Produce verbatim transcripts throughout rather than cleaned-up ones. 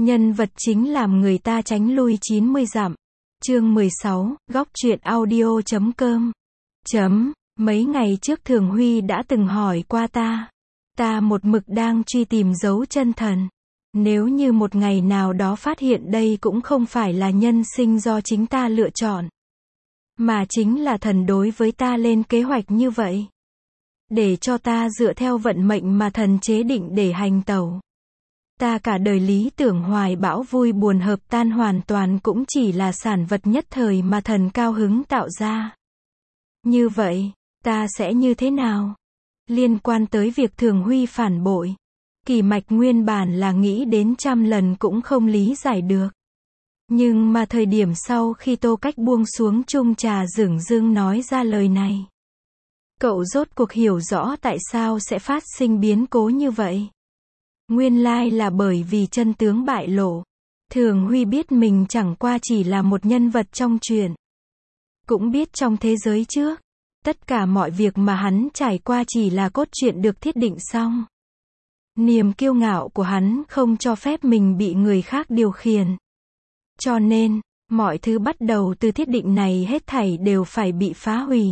Nhân vật chính làm người ta tránh lui chín mươi dặm. Chương mười sáu, góc truyện audio chấm com. Chấm, mấy ngày trước Thường Huy đã từng hỏi qua ta. Ta một mực đang truy tìm dấu chân thần. Nếu như một ngày nào đó phát hiện đây cũng không phải là nhân sinh do chính ta lựa chọn, mà chính là thần đối với ta lên kế hoạch như vậy, để cho ta dựa theo vận mệnh mà thần chế định để hành tẩu. Ta cả đời lý tưởng hoài bão vui buồn hợp tan hoàn toàn cũng chỉ là sản vật nhất thời mà thần cao hứng tạo ra. Như vậy, ta sẽ như thế nào? Liên quan tới việc Thường Huy phản bội, Kỳ Mạch nguyên bản là nghĩ đến trăm lần cũng không lý giải được. Nhưng mà thời điểm sau khi Tô Cách buông xuống chung trà dửng dưng nói ra lời này, cậu rốt cuộc hiểu rõ tại sao sẽ phát sinh biến cố như vậy. Nguyên lai là bởi vì chân tướng bại lộ. Thường Huy biết mình chẳng qua chỉ là một nhân vật trong truyện. Cũng biết trong thế giới trước, tất cả mọi việc mà hắn trải qua chỉ là cốt truyện được thiết định xong. Niềm kiêu ngạo của hắn không cho phép mình bị người khác điều khiển. Cho nên, mọi thứ bắt đầu từ thiết định này hết thảy đều phải bị phá hủy.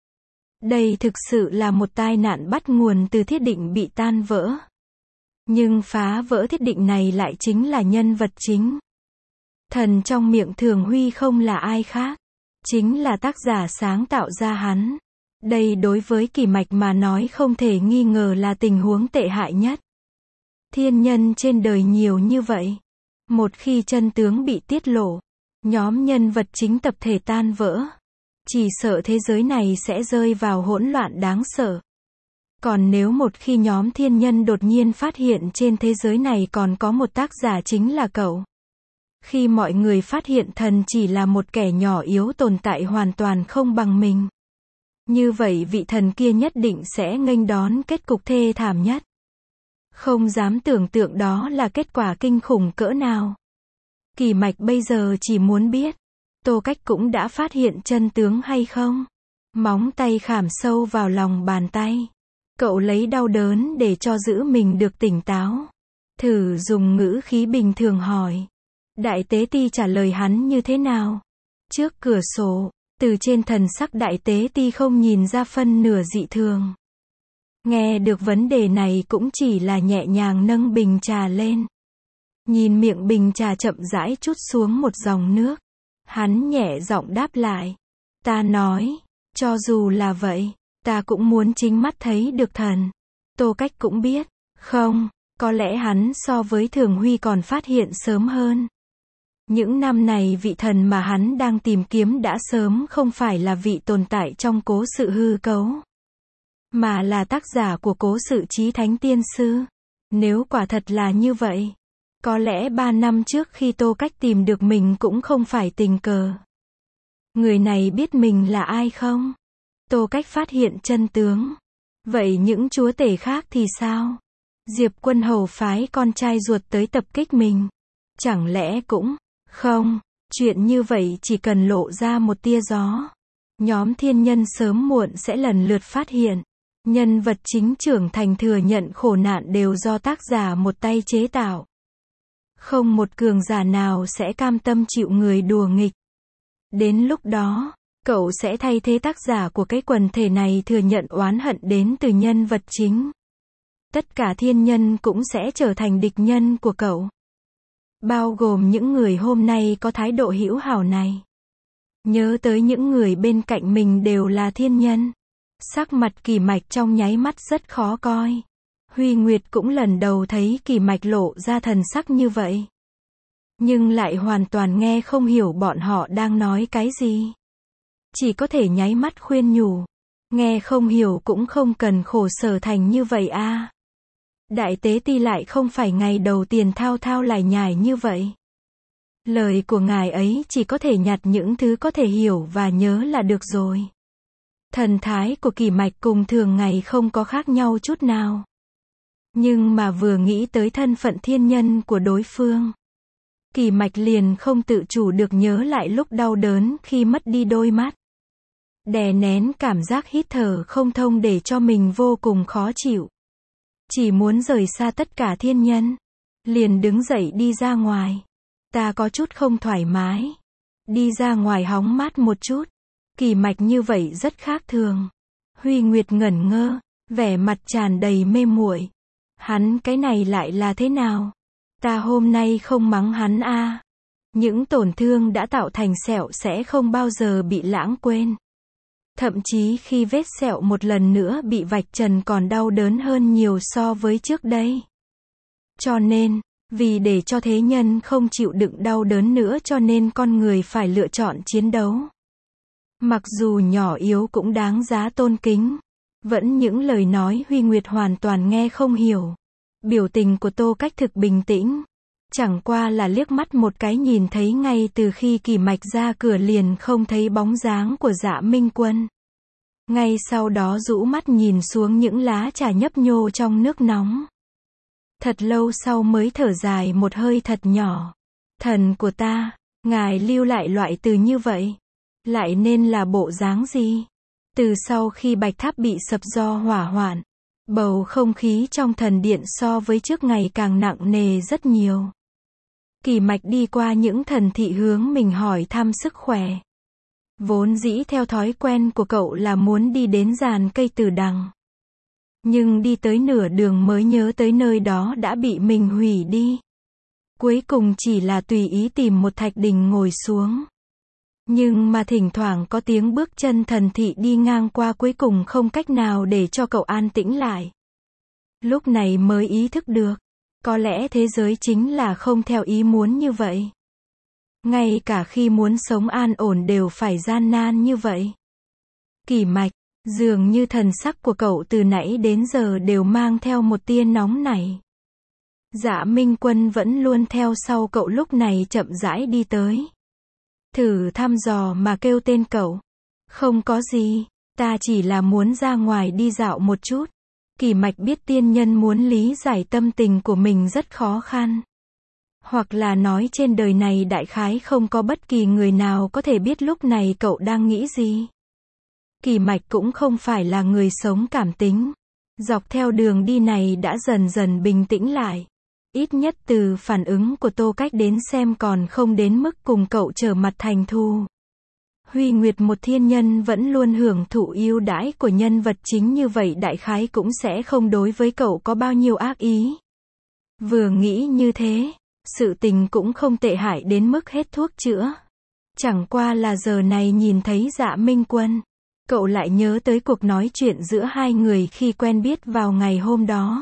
Đây thực sự là một tai nạn bắt nguồn từ thiết định bị tan vỡ. Nhưng phá vỡ thiết định này lại chính là nhân vật chính. Thần trong miệng Thường Huy không là ai khác, chính là tác giả sáng tạo ra hắn. Đây đối với Kỳ Mạch mà nói không thể nghi ngờ là tình huống tệ hại nhất. Thiên nhân trên đời nhiều như vậy. Một khi chân tướng bị tiết lộ, nhóm nhân vật chính tập thể tan vỡ, chỉ sợ thế giới này sẽ rơi vào hỗn loạn đáng sợ. Còn nếu một khi nhóm thiên nhân đột nhiên phát hiện trên thế giới này còn có một tác giả chính là cậu. Khi mọi người phát hiện thần chỉ là một kẻ nhỏ yếu tồn tại hoàn toàn không bằng mình, như vậy vị thần kia nhất định sẽ nghênh đón kết cục thê thảm nhất. Không dám tưởng tượng đó là kết quả kinh khủng cỡ nào. Kỳ Mạch bây giờ chỉ muốn biết, Tô Cách cũng đã phát hiện chân tướng hay không? Móng tay khảm sâu vào lòng bàn tay. Cậu lấy đau đớn để cho giữ mình được tỉnh táo. Thử dùng ngữ khí bình thường hỏi. Đại tế ti trả lời hắn như thế nào? Trước cửa sổ, từ trên thần sắc đại tế ti không nhìn ra phân nửa dị thường. Nghe được vấn đề này cũng chỉ là nhẹ nhàng nâng bình trà lên. Nhìn miệng bình trà chậm rãi trút xuống một dòng nước. Hắn nhẹ giọng đáp lại. Ta nói, cho dù là vậy, ta cũng muốn chính mắt thấy được thần. Tô Cách cũng biết, không, có lẽ hắn so với Thường Huy còn phát hiện sớm hơn. Những năm này vị thần mà hắn đang tìm kiếm đã sớm không phải là vị tồn tại trong cố sự hư cấu, mà là tác giả của cố sự Chí Thánh Tiên Sư. Nếu quả thật là như vậy, có lẽ ba năm trước khi Tô Cách tìm được mình cũng không phải tình cờ. Người này biết mình là ai không? Tô Cách phát hiện chân tướng. Vậy những chúa tể khác thì sao? Diệp Quân Hầu phái con trai ruột tới tập kích mình. Chẳng lẽ cũng, không, chuyện như vậy chỉ cần lộ ra một tia gió, nhóm thiên nhân sớm muộn sẽ lần lượt phát hiện. Nhân vật chính trưởng thành thừa nhận khổ nạn đều do tác giả một tay chế tạo. Không một cường giả nào sẽ cam tâm chịu người đùa nghịch. Đến lúc đó, cậu sẽ thay thế tác giả của cái quần thể này thừa nhận oán hận đến từ nhân vật chính. Tất cả thiên nhân cũng sẽ trở thành địch nhân của cậu. Bao gồm những người hôm nay có thái độ hữu hảo này. Nhớ tới những người bên cạnh mình đều là thiên nhân. Sắc mặt Kỳ Mạch trong nháy mắt rất khó coi. Huy Nguyệt cũng lần đầu thấy Kỳ Mạch lộ ra thần sắc như vậy. Nhưng lại hoàn toàn nghe không hiểu bọn họ đang nói cái gì. Chỉ có thể nháy mắt khuyên nhủ. Nghe không hiểu cũng không cần khổ sở thành như vậy a. À. Đại tế ti lại không phải ngày đầu tiên thao thao lải nhải như vậy. Lời của ngài ấy chỉ có thể nhặt những thứ có thể hiểu và nhớ là được rồi. Thần thái của Kỳ Mạch cùng thường ngày không có khác nhau chút nào. Nhưng mà vừa nghĩ tới thân phận thiên nhân của đối phương, Kỳ Mạch liền không tự chủ được nhớ lại lúc đau đớn khi mất đi đôi mắt. Đè nén cảm giác hít thở không thông để cho mình vô cùng khó chịu. Chỉ muốn rời xa tất cả thiên nhân. liền đứng dậy đi ra ngoài. Ta có chút không thoải mái. Đi ra ngoài hóng mát một chút. Kỳ Mạch như vậy rất khác thường. Huy Nguyệt ngẩn ngơ, vẻ mặt tràn đầy mê muội. Hắn cái này lại là thế nào? Ta hôm nay không mắng hắn a. À. Những tổn thương đã tạo thành sẹo sẽ không bao giờ bị lãng quên. Thậm chí khi vết sẹo một lần nữa bị vạch trần còn đau đớn hơn nhiều so với trước đây. Cho nên, vì để cho thế nhân không chịu đựng đau đớn nữa cho nên con người phải lựa chọn chiến đấu. Mặc dù nhỏ yếu cũng đáng giá tôn kính. Vẫn những lời nói Huy Nguyệt hoàn toàn nghe không hiểu. Biểu tình của Tô Cách thực bình tĩnh. Chẳng qua là liếc mắt một cái nhìn thấy ngay từ khi Kỳ Mạch ra cửa liền không thấy bóng dáng của Dạ Minh Quân. Ngay sau đó rũ mắt nhìn xuống những lá trà nhấp nhô trong nước nóng. Thật lâu sau mới thở dài một hơi thật nhỏ. Thần của ta, ngài lưu lại loại từ như vậy. Lại nên là bộ dáng gì? Từ sau khi Bạch Tháp bị sập do hỏa hoạn, bầu không khí trong thần điện so với trước ngày càng nặng nề rất nhiều. Kỳ Mạch đi qua những thần thị hướng mình hỏi thăm sức khỏe. Vốn dĩ theo thói quen của cậu là muốn đi đến giàn cây tử đằng. Nhưng đi tới nửa đường mới nhớ tới nơi đó đã bị mình hủy đi. Cuối cùng chỉ là tùy ý tìm một thạch đình ngồi xuống. Nhưng mà thỉnh thoảng có tiếng bước chân thần thị đi ngang qua cuối cùng không cách nào để cho cậu an tĩnh lại. Lúc này mới ý thức được. Có lẽ thế giới chính là không theo ý muốn như vậy. Ngay cả khi muốn sống an ổn đều phải gian nan như vậy. Kỳ Mạch, dường như thần sắc của cậu từ nãy đến giờ đều mang theo một tia nóng nảy. Dạ Minh Quân vẫn luôn theo sau cậu lúc này chậm rãi đi tới. Thử thăm dò mà kêu tên cậu. Không có gì, ta chỉ là muốn ra ngoài đi dạo một chút. Kỳ Mạch biết tiên nhân muốn lý giải tâm tình của mình rất khó khăn. Hoặc là nói trên đời này đại khái không có bất kỳ người nào có thể biết lúc này cậu đang nghĩ gì. Kỳ Mạch cũng không phải là người sống cảm tính. Dọc theo đường đi này đã dần dần bình tĩnh lại. Ít nhất từ phản ứng của Tô Cách đến xem còn không đến mức cùng cậu trở mặt thành thù. Huy Nguyệt một thiên nhân vẫn luôn hưởng thụ ưu đãi của nhân vật chính như vậy đại khái cũng sẽ không đối với cậu có bao nhiêu ác ý. Vừa nghĩ như thế, sự tình cũng không tệ hại đến mức hết thuốc chữa. Chẳng qua là giờ này nhìn thấy Dạ Minh Quân, cậu lại nhớ tới cuộc nói chuyện giữa hai người khi quen biết vào ngày hôm đó.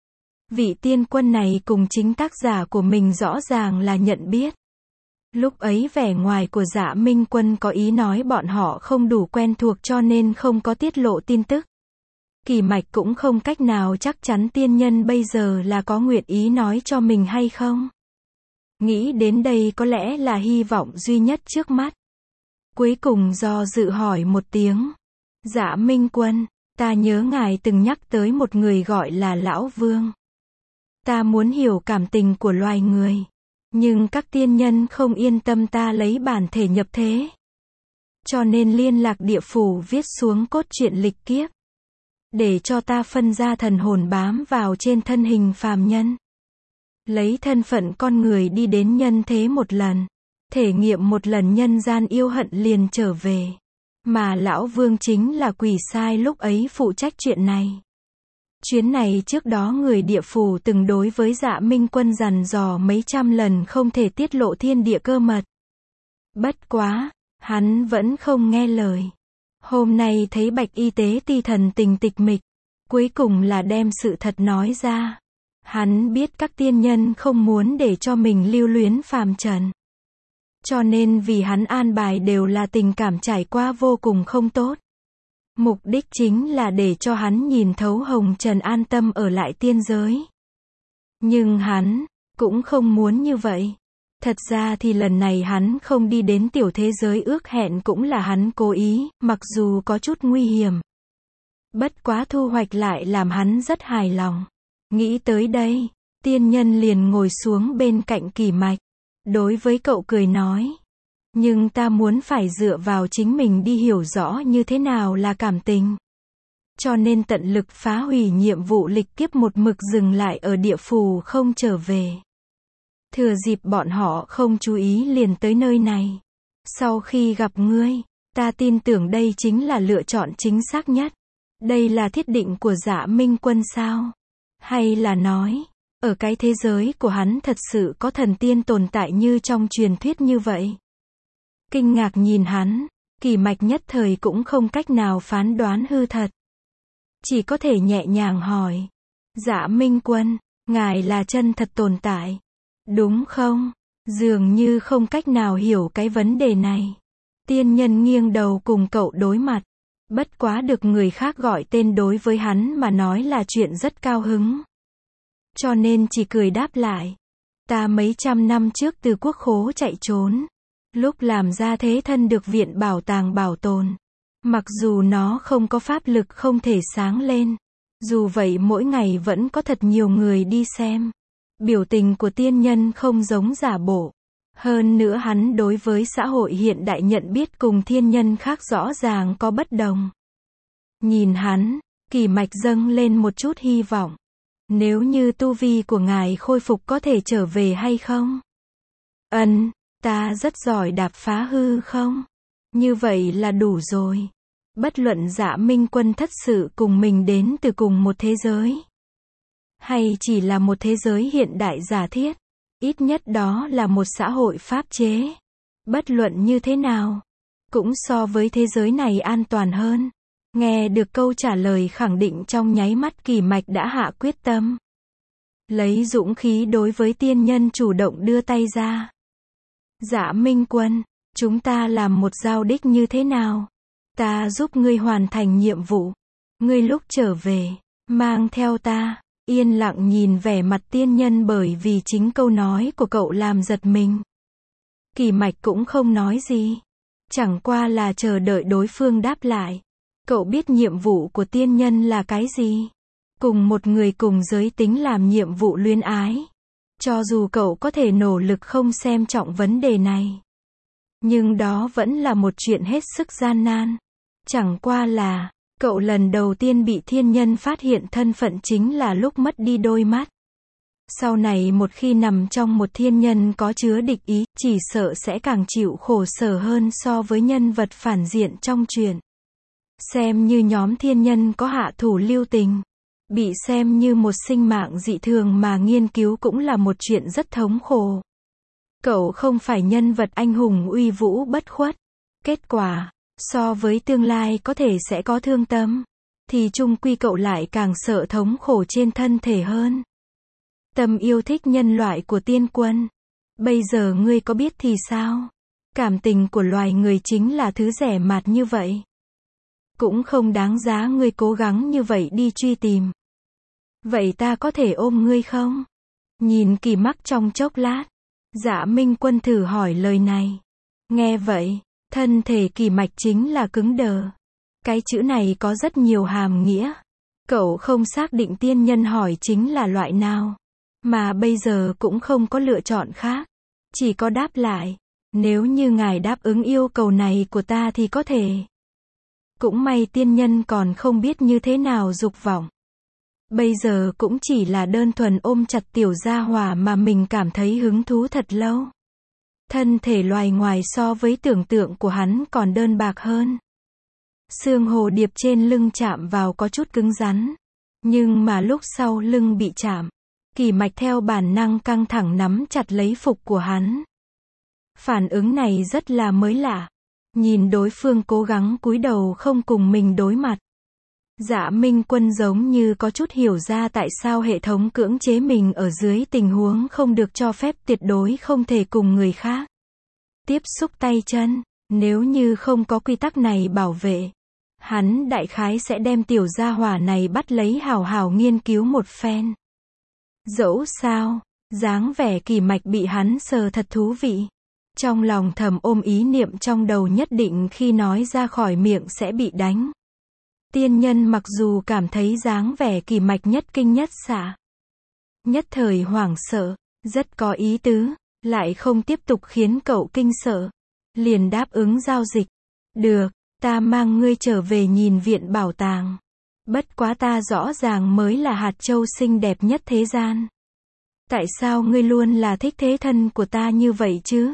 Vị tiên quân này cùng chính tác giả của mình rõ ràng là nhận biết. Lúc ấy vẻ ngoài của Dạ Minh Quân có ý nói bọn họ không đủ quen thuộc cho nên không có tiết lộ tin tức. Kỳ Mạch cũng không cách nào chắc chắn tiên nhân bây giờ là có nguyện ý nói cho mình hay không. Nghĩ đến đây có lẽ là hy vọng duy nhất trước mắt. Cuối cùng do dự hỏi một tiếng. Dạ Minh Quân, ta nhớ ngài từng nhắc tới một người gọi là Lão Vương. Ta muốn hiểu cảm tình của loài người. Nhưng các tiên nhân không yên tâm ta lấy bản thể nhập thế. Cho nên liên lạc địa phủ viết xuống cốt truyện lịch kiếp. Để cho ta phân ra thần hồn bám vào trên thân hình phàm nhân. Lấy thân phận con người đi đến nhân thế một lần. Thể nghiệm một lần nhân gian yêu hận liền trở về. Mà Lão Vương chính là quỷ sai lúc ấy phụ trách chuyện này. Chuyến này trước đó người địa phủ từng đối với Dạ Minh Quân dằn dò mấy trăm lần không thể tiết lộ thiên địa cơ mật. Bất quá, hắn vẫn không nghe lời. Hôm nay thấy Bạch Y Tế Ti thần tình tịch mịch, cuối cùng là đem sự thật nói ra. Hắn biết các tiên nhân không muốn để cho mình lưu luyến phàm trần. Cho nên vì hắn an bài đều là tình cảm trải qua vô cùng không tốt. Mục đích chính là để cho hắn nhìn thấu hồng trần an tâm ở lại tiên giới. Nhưng hắn cũng không muốn như vậy. Thật ra thì lần này hắn không đi đến tiểu thế giới ước hẹn cũng là hắn cố ý, mặc dù có chút nguy hiểm. Bất quá thu hoạch lại làm hắn rất hài lòng. Nghĩ tới đây, tiên nhân liền ngồi xuống bên cạnh Kỳ Mạch. Đối với cậu cười nói. Nhưng ta muốn phải dựa vào chính mình đi hiểu rõ như thế nào là cảm tình. Cho nên tận lực phá hủy nhiệm vụ lịch kiếp một mực dừng lại ở địa phủ không trở về. Thừa dịp bọn họ không chú ý liền tới nơi này. Sau khi gặp ngươi, ta tin tưởng đây chính là lựa chọn chính xác nhất. Đây là thiết định của Dạ Minh Quân sao? Hay là nói, ở cái thế giới của hắn thật sự có thần tiên tồn tại như trong truyền thuyết như vậy? Kinh ngạc nhìn hắn, Kỳ Mạch nhất thời cũng không cách nào phán đoán hư thật. Chỉ có thể nhẹ nhàng hỏi. Dạ Minh Quân, ngài là chân thật tồn tại, đúng không? Dường như không cách nào hiểu cái vấn đề này. Tiên nhân nghiêng đầu cùng cậu đối mặt. Bất quá được người khác gọi tên đối với hắn mà nói là chuyện rất cao hứng. Cho nên chỉ cười đáp lại. Ta mấy trăm năm trước từ quốc khố chạy trốn. Lúc làm ra thế thân được viện bảo tàng bảo tồn. Mặc dù nó không có pháp lực không thể sáng lên. Dù vậy mỗi ngày vẫn có thật nhiều người đi xem. Biểu tình của tiên nhân không giống giả bộ. Hơn nữa hắn đối với xã hội hiện đại nhận biết cùng thiên nhân khác rõ ràng có bất đồng. Nhìn hắn, Kỳ Mạch dâng lên một chút hy vọng. Nếu như tu vi của ngài khôi phục có thể trở về hay không? Ân, ta rất giỏi đạp phá hư không? Như vậy là đủ rồi. Bất luận Dạ Minh Quân thật sự cùng mình đến từ cùng một thế giới. Hay chỉ là một thế giới hiện đại giả thiết. Ít nhất đó là một xã hội pháp chế. Bất luận như thế nào, cũng so với thế giới này an toàn hơn. Nghe được câu trả lời khẳng định trong nháy mắt Kỳ Mạch đã hạ quyết tâm. Lấy dũng khí đối với tiên nhân chủ động đưa tay ra. Dạ Minh Quân, chúng ta làm một giao đích như thế nào? Ta giúp ngươi hoàn thành nhiệm vụ. Ngươi lúc trở về, mang theo ta. Yên lặng nhìn vẻ mặt tiên nhân bởi vì chính câu nói của cậu làm giật mình. Kỳ Mạch cũng không nói gì. Chẳng qua là chờ đợi đối phương đáp lại. Cậu biết nhiệm vụ của tiên nhân là cái gì? Cùng một người cùng giới tính làm nhiệm vụ luyến ái. Cho dù cậu có thể nỗ lực không xem trọng vấn đề này. Nhưng đó vẫn là một chuyện hết sức gian nan. Chẳng qua là, cậu lần đầu tiên bị thiên nhân phát hiện thân phận chính là lúc mất đi đôi mắt. Sau này một khi nằm trong một thiên nhân có chứa địch ý, chỉ sợ sẽ càng chịu khổ sở hơn so với nhân vật phản diện trong truyện. Xem như nhóm thiên nhân có hạ thủ lưu tình. Bị xem như một sinh mạng dị thường mà nghiên cứu cũng là một chuyện rất thống khổ. Cậu không phải nhân vật anh hùng uy vũ bất khuất. Kết quả, so với tương lai có thể sẽ có thương tâm, thì chung quy cậu lại càng sợ thống khổ trên thân thể hơn. Tâm yêu thích nhân loại của tiên quân. Bây giờ ngươi có biết thì sao? Cảm tình của loài người chính là thứ rẻ mạt như vậy. Cũng không đáng giá ngươi cố gắng như vậy đi truy tìm. Vậy ta có thể ôm ngươi không? Nhìn Kỳ Mắc trong chốc lát. Dạ Minh Quân thử hỏi lời này. Nghe vậy, thân thể Kỳ Mạch chính là cứng đờ. Cái chữ này có rất nhiều hàm nghĩa. Cậu không xác định tiên nhân hỏi chính là loại nào. Mà bây giờ cũng không có lựa chọn khác. Chỉ có đáp lại. Nếu như ngài đáp ứng yêu cầu này của ta thì có thể. Cũng may tiên nhân còn không biết như thế nào dục vọng. Bây giờ cũng chỉ là đơn thuần ôm chặt tiểu gia hỏa mà mình cảm thấy hứng thú thật lâu. Thân thể loài ngoài so với tưởng tượng của hắn còn đơn bạc hơn. Xương hồ điệp trên lưng chạm vào có chút cứng rắn. Nhưng mà lúc sau lưng bị chạm, Kỳ Mạch theo bản năng căng thẳng nắm chặt lấy phục của hắn. Phản ứng này rất là mới lạ. Nhìn đối phương cố gắng cúi đầu không cùng mình đối mặt. Dạ Minh Quân giống như có chút hiểu ra tại sao hệ thống cưỡng chế mình ở dưới tình huống không được cho phép tuyệt đối không thể cùng người khác tiếp xúc tay chân. Nếu như không có quy tắc này bảo vệ, hắn đại khái sẽ đem tiểu gia hỏa này bắt lấy hào hào nghiên cứu một phen. Dẫu sao, dáng vẻ Kỳ Mạch bị hắn sờ thật thú vị. Trong lòng thầm ôm ý niệm trong đầu nhất định khi nói ra khỏi miệng sẽ bị đánh. Tiên nhân mặc dù cảm thấy dáng vẻ Kỳ Mạch nhất kinh nhất xạ, nhất thời hoảng sợ, rất có ý tứ, lại không tiếp tục khiến cậu kinh sợ. Liền đáp ứng giao dịch. Được, ta mang ngươi trở về nhìn viện bảo tàng. Bất quá ta rõ ràng mới là hạt châu xinh đẹp nhất thế gian. Tại sao ngươi luôn là thích thế thân của ta như vậy chứ?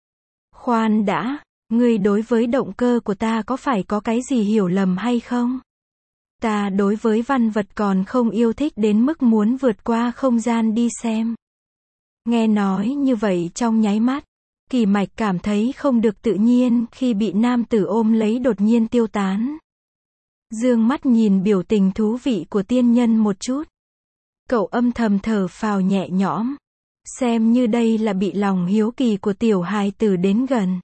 Khoan đã, ngươi đối với động cơ của ta có phải có cái gì hiểu lầm hay không? Ta đối với văn vật còn không yêu thích đến mức muốn vượt qua không gian đi xem. Nghe nói như vậy trong nháy mắt, Kỳ Mạch cảm thấy không được tự nhiên khi bị nam tử ôm lấy đột nhiên tiêu tán. Dương mắt nhìn biểu tình thú vị của tiên nhân một chút. Cậu âm thầm thở phào nhẹ nhõm. Xem như đây là bị lòng hiếu kỳ của tiểu hài tử đến gần.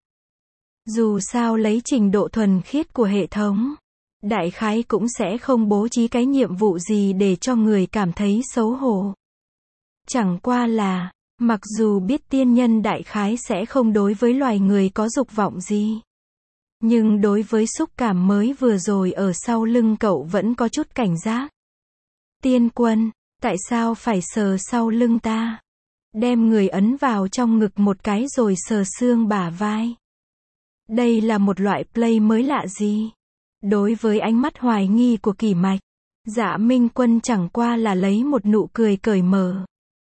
Dù sao lấy trình độ thuần khiết của hệ thống, đại khái cũng sẽ không bố trí cái nhiệm vụ gì để cho người cảm thấy xấu hổ. Chẳng qua là, mặc dù biết tiên nhân đại khái sẽ không đối với loài người có dục vọng gì, nhưng đối với xúc cảm mới vừa rồi ở sau lưng cậu vẫn có chút cảnh giác. Tiên quân, tại sao phải sờ sau lưng ta? Đem người ấn vào trong ngực một cái rồi sờ xương bả vai. Đây là một loại play mới lạ gì? Đối với ánh mắt hoài nghi của Kỳ Mạch, Dạ Minh Quân chẳng qua là lấy một nụ cười cởi mở.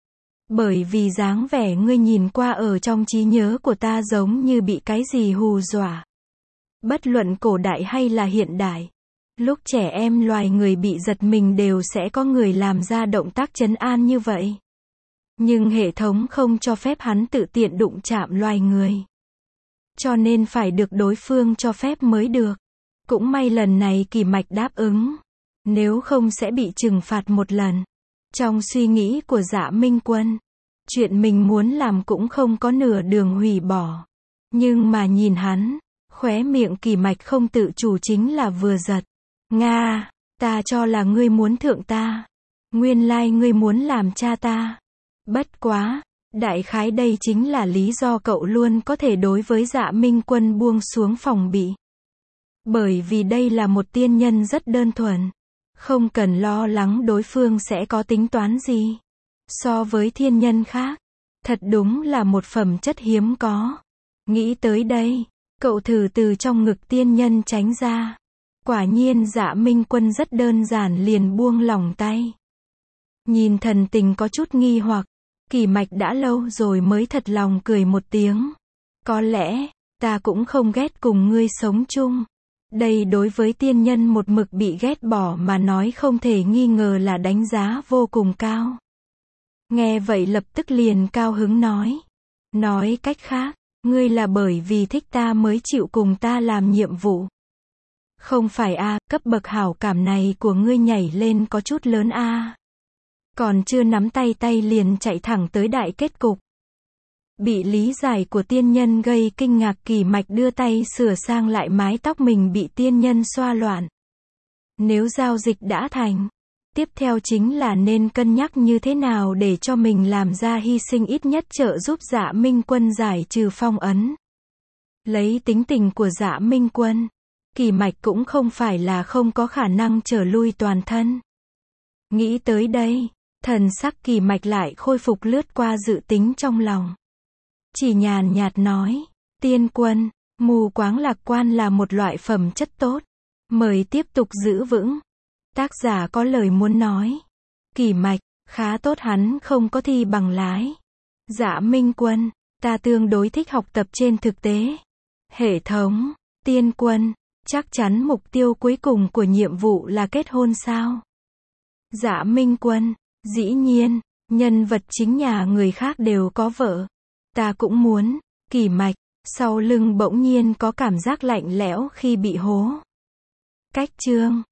Bởi vì dáng vẻ ngươi nhìn qua ở trong trí nhớ của ta giống như bị cái gì hù dọa. Bất luận cổ đại hay là hiện đại, lúc trẻ em loài người bị giật mình đều sẽ có người làm ra động tác trấn an như vậy. Nhưng hệ thống không cho phép hắn tự tiện đụng chạm loài người. Cho nên phải được đối phương cho phép mới được. Cũng may lần này Kỳ Mạch đáp ứng. Nếu không sẽ bị trừng phạt một lần. Trong suy nghĩ của Dạ Minh Quân, chuyện mình muốn làm cũng không có nửa đường hủy bỏ. Nhưng mà nhìn hắn, khóe miệng Kỳ Mạch không tự chủ chính là vừa giật. Nga, ta cho là ngươi muốn thượng ta. Nguyên lai ngươi muốn làm cha ta. Bất quá, đại khái đây chính là lý do cậu luôn có thể đối với Dạ Minh Quân buông xuống phòng bị. Bởi vì đây là một tiên nhân rất đơn thuần. Không cần lo lắng đối phương sẽ có tính toán gì. So với thiên nhân khác, thật đúng là một phẩm chất hiếm có. Nghĩ tới đây, cậu thử từ trong ngực tiên nhân tránh ra. Quả nhiên Dạ Minh Quân rất đơn giản liền buông lỏng tay. Nhìn thần tình có chút nghi hoặc, Kỳ Mạch đã lâu rồi mới thật lòng cười một tiếng. Có lẽ, ta cũng không ghét cùng ngươi sống chung. Đây đối với tiên nhân một mực bị ghét bỏ mà nói không thể nghi ngờ là đánh giá vô cùng cao. Nghe vậy lập tức liền cao hứng nói. Nói cách khác, ngươi là bởi vì thích ta mới chịu cùng ta làm nhiệm vụ. Không phải a, à, cấp bậc hảo cảm này của ngươi nhảy lên có chút lớn a. À. Còn chưa nắm tay tay liền chạy thẳng tới đại kết cục. Bị lý giải của tiên nhân gây kinh ngạc, Kỳ Mạch đưa tay sửa sang lại mái tóc mình bị tiên nhân xoa loạn. Nếu giao dịch đã thành, tiếp theo chính là nên cân nhắc như thế nào để cho mình làm ra hy sinh ít nhất trợ giúp Dạ Minh Quân giải trừ phong ấn. Lấy tính tình của Dạ Minh Quân, Kỳ Mạch cũng không phải là không có khả năng trở lui toàn thân. Nghĩ tới đây, thần sắc Kỳ Mạch lại khôi phục lướt qua dự tính trong lòng. Chỉ nhàn nhạt nói, tiên quân, mù quáng lạc quan là một loại phẩm chất tốt. Mời tiếp tục giữ vững. Tác giả có lời muốn nói. Kỳ Mạch, khá tốt hắn không có thi bằng lái. Dạ Minh Quân, ta tương đối thích học tập trên thực tế. Hệ thống, tiên quân, chắc chắn mục tiêu cuối cùng của nhiệm vụ là kết hôn sao? Dạ Minh Quân, dĩ nhiên, nhân vật chính nhà người khác đều có vợ. Ta cũng muốn. Kỳ Mạch, sau lưng bỗng nhiên có cảm giác lạnh lẽo khi bị hố. Cách chương